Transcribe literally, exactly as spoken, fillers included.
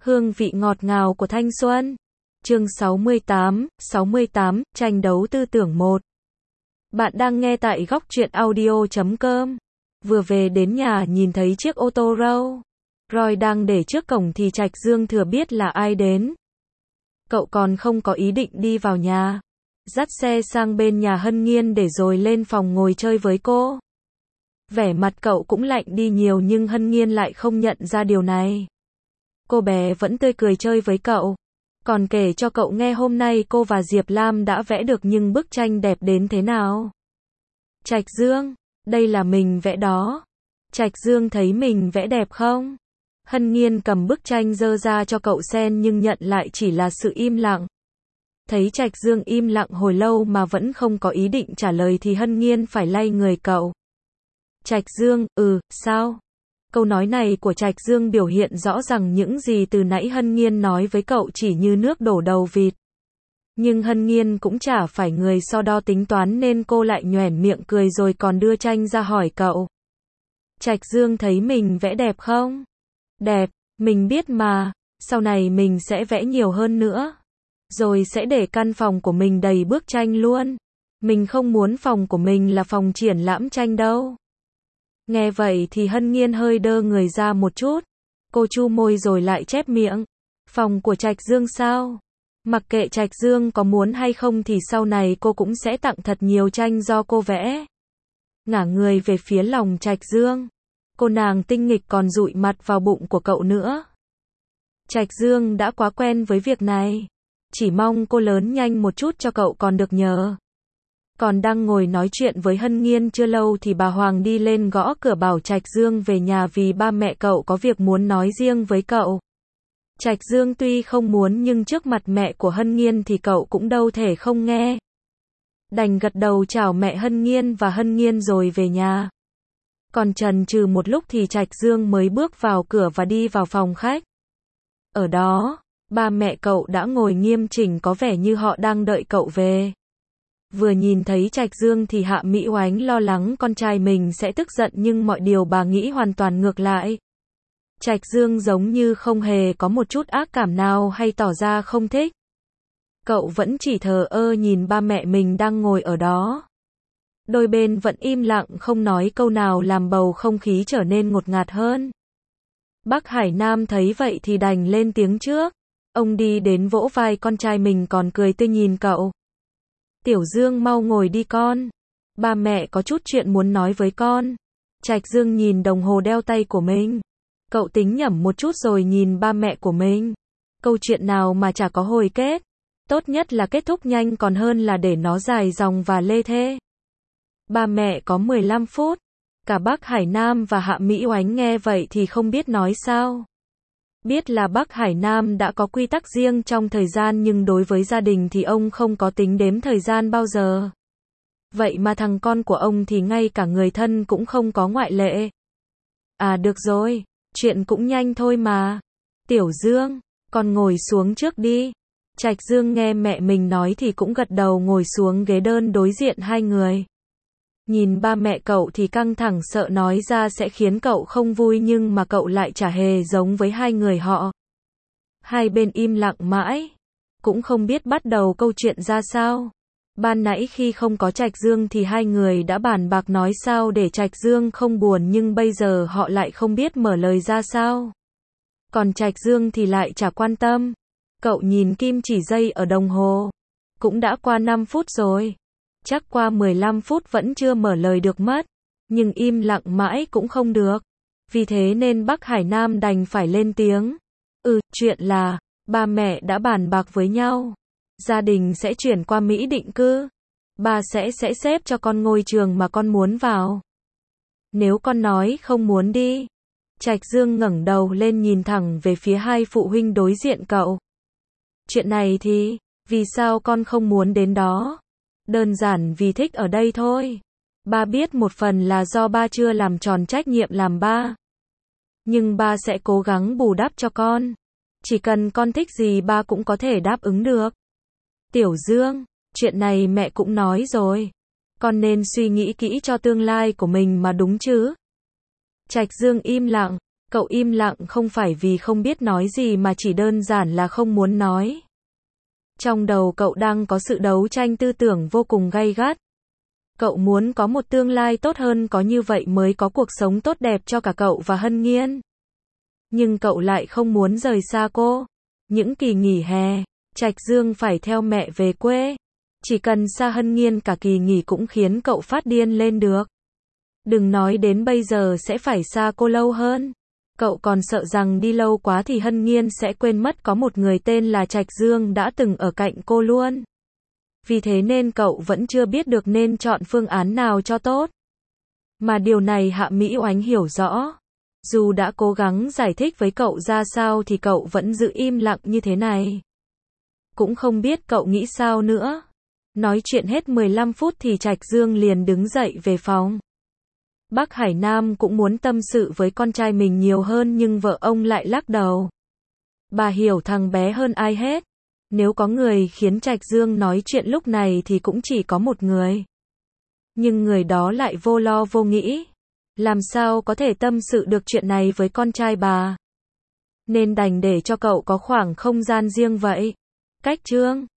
Hương vị ngọt ngào của thanh xuân. Chương sáu mươi tám, sáu mươi tám, tranh đấu tư tưởng một. Bạn đang nghe tại góc truyện audio chấm com. Vừa về đến nhà nhìn thấy chiếc ô tô Rolls Royce đang để trước cổng thì Trạch Dương thừa biết là ai đến. Cậu còn không có ý định đi vào nhà. Dắt xe sang bên nhà Hân Nghiên để rồi lên phòng ngồi chơi với cô. Vẻ mặt cậu cũng lạnh đi nhiều nhưng Hân Nghiên lại không nhận ra điều này. Cô bé vẫn tươi cười chơi với cậu. Còn kể cho cậu nghe hôm nay cô và Diệp Lam đã vẽ được những bức tranh đẹp đến thế nào. Trạch Dương, đây là mình vẽ đó. Trạch Dương thấy mình vẽ đẹp không? Hân Nghiên cầm bức tranh dơ ra cho cậu xem nhưng nhận lại chỉ là sự im lặng. Thấy Trạch Dương im lặng hồi lâu mà vẫn không có ý định trả lời thì Hân Nghiên phải lay người cậu. Trạch Dương, ừ, sao? Câu nói này của Trạch Dương biểu hiện rõ rằng những gì từ nãy Hân Nghiên nói với cậu chỉ như nước đổ đầu vịt. Nhưng Hân Nghiên cũng chả phải người so đo tính toán nên cô lại nhoẻn miệng cười rồi còn đưa tranh ra hỏi cậu. Trạch Dương thấy mình vẽ đẹp không? Đẹp, mình biết mà, sau này mình sẽ vẽ nhiều hơn nữa. Rồi sẽ để căn phòng của mình đầy bức tranh luôn. Mình không muốn phòng của mình là phòng triển lãm tranh đâu. Nghe vậy thì Hân Nghiên hơi đơ người ra một chút. Cô chu môi rồi lại chép miệng. Phòng của Trạch Dương sao? Mặc kệ Trạch Dương có muốn hay không thì sau này cô cũng sẽ tặng thật nhiều tranh do cô vẽ. Ngả người về phía lòng Trạch Dương. Cô nàng tinh nghịch còn dụi mặt vào bụng của cậu nữa. Trạch Dương đã quá quen với việc này. Chỉ mong cô lớn nhanh một chút cho cậu còn được nhờ. Còn đang ngồi nói chuyện với Hân Nghiên chưa lâu thì bà Hoàng đi lên gõ cửa bảo Trạch Dương về nhà vì ba mẹ cậu có việc muốn nói riêng với cậu. Trạch Dương tuy không muốn nhưng trước mặt mẹ của Hân Nghiên thì cậu cũng đâu thể không nghe. Đành gật đầu chào mẹ Hân Nghiên và Hân Nghiên rồi về nhà. Còn chần chừ một lúc thì Trạch Dương mới bước vào cửa và đi vào phòng khách. Ở đó, ba mẹ cậu đã ngồi nghiêm chỉnh có vẻ như họ đang đợi cậu về. Vừa nhìn thấy Trạch Dương thì Hạ Mỹ Oánh lo lắng con trai mình sẽ tức giận nhưng mọi điều bà nghĩ hoàn toàn ngược lại. Trạch Dương giống như không hề có một chút ác cảm nào hay tỏ ra không thích. Cậu vẫn chỉ thờ ơ nhìn ba mẹ mình đang ngồi ở đó. Đôi bên vẫn im lặng không nói câu nào làm bầu không khí trở nên ngột ngạt hơn. Bác Hải Nam thấy vậy thì đành lên tiếng trước. Ông đi đến vỗ vai con trai mình còn cười tươi nhìn cậu. Tiểu Dương mau ngồi đi con. Ba mẹ có chút chuyện muốn nói với con. Trạch Dương nhìn đồng hồ đeo tay của mình. Cậu tính nhẩm một chút rồi nhìn ba mẹ của mình. Câu chuyện nào mà chả có hồi kết. Tốt nhất là kết thúc nhanh còn hơn là để nó dài dòng và lê thê. Ba mẹ có mười lăm phút. Cả bác Hải Nam và Hạ Mỹ Oánh nghe vậy thì không biết nói sao. Biết là bác Hải Nam đã có quy tắc riêng trong thời gian nhưng đối với gia đình thì ông không có tính đếm thời gian bao giờ. Vậy mà thằng con của ông thì ngay cả người thân cũng không có ngoại lệ. À được rồi, chuyện cũng nhanh thôi mà. Tiểu Dương, con ngồi xuống trước đi. Trạch Dương nghe mẹ mình nói thì cũng gật đầu ngồi xuống ghế đơn đối diện hai người. Nhìn ba mẹ cậu thì căng thẳng sợ nói ra sẽ khiến cậu không vui nhưng mà cậu lại chả hề giống với hai người họ. Hai bên im lặng mãi, cũng không biết bắt đầu câu chuyện ra sao. Ban nãy khi không có Trạch Dương thì hai người đã bàn bạc nói sao để Trạch Dương không buồn nhưng bây giờ họ lại không biết mở lời ra sao. Còn Trạch Dương thì lại chả quan tâm. Cậu nhìn kim chỉ giây ở đồng hồ. Cũng đã qua năm phút rồi. Chắc qua mười lăm phút vẫn chưa mở lời được mất. Nhưng im lặng mãi cũng không được. Vì thế nên bác Hải Nam đành phải lên tiếng. Ừ, chuyện là, ba mẹ đã bàn bạc với nhau. Gia đình sẽ chuyển qua Mỹ định cư. Ba sẽ sẽ xếp cho con ngôi trường mà con muốn vào. Nếu con nói không muốn đi. Trạch Dương ngẩng đầu lên nhìn thẳng về phía hai phụ huynh đối diện cậu. Chuyện này thì, vì sao con không muốn đến đó? Đơn giản vì thích ở đây thôi. Ba biết một phần là do ba chưa làm tròn trách nhiệm làm ba. Nhưng ba sẽ cố gắng bù đắp cho con. Chỉ cần con thích gì ba cũng có thể đáp ứng được. Tiểu Dương, chuyện này mẹ cũng nói rồi. Con nên suy nghĩ kỹ cho tương lai của mình mà đúng chứ. Trạch Dương im lặng. Cậu im lặng không phải vì không biết nói gì mà chỉ đơn giản là không muốn nói. Trong đầu cậu đang có sự đấu tranh tư tưởng vô cùng gay gắt. Cậu muốn có một tương lai tốt hơn, có như vậy mới có cuộc sống tốt đẹp cho cả cậu và Hân Nhiên. Nhưng cậu lại không muốn rời xa cô. Những kỳ nghỉ hè, Trạch Dương phải theo mẹ về quê. Chỉ cần xa Hân Nhiên cả kỳ nghỉ cũng khiến cậu phát điên lên được. Đừng nói đến bây giờ sẽ phải xa cô lâu hơn. Cậu còn sợ rằng đi lâu quá thì Hân Nhiên sẽ quên mất có một người tên là Trạch Dương đã từng ở cạnh cô luôn. Vì thế nên cậu vẫn chưa biết được nên chọn phương án nào cho tốt. Mà điều này Hạ Mỹ Oánh hiểu rõ. Dù đã cố gắng giải thích với cậu ra sao thì cậu vẫn giữ im lặng như thế này. Cũng không biết cậu nghĩ sao nữa. Nói chuyện hết mười lăm phút thì Trạch Dương liền đứng dậy về phòng. Bác Hải Nam cũng muốn tâm sự với con trai mình nhiều hơn nhưng vợ ông lại lắc đầu. Bà hiểu thằng bé hơn ai hết. Nếu có người khiến Trạch Dương nói chuyện lúc này thì cũng chỉ có một người. Nhưng người đó lại vô lo vô nghĩ. Làm sao có thể tâm sự được chuyện này với con trai bà. Nên đành để cho cậu có khoảng không gian riêng vậy. Cách chương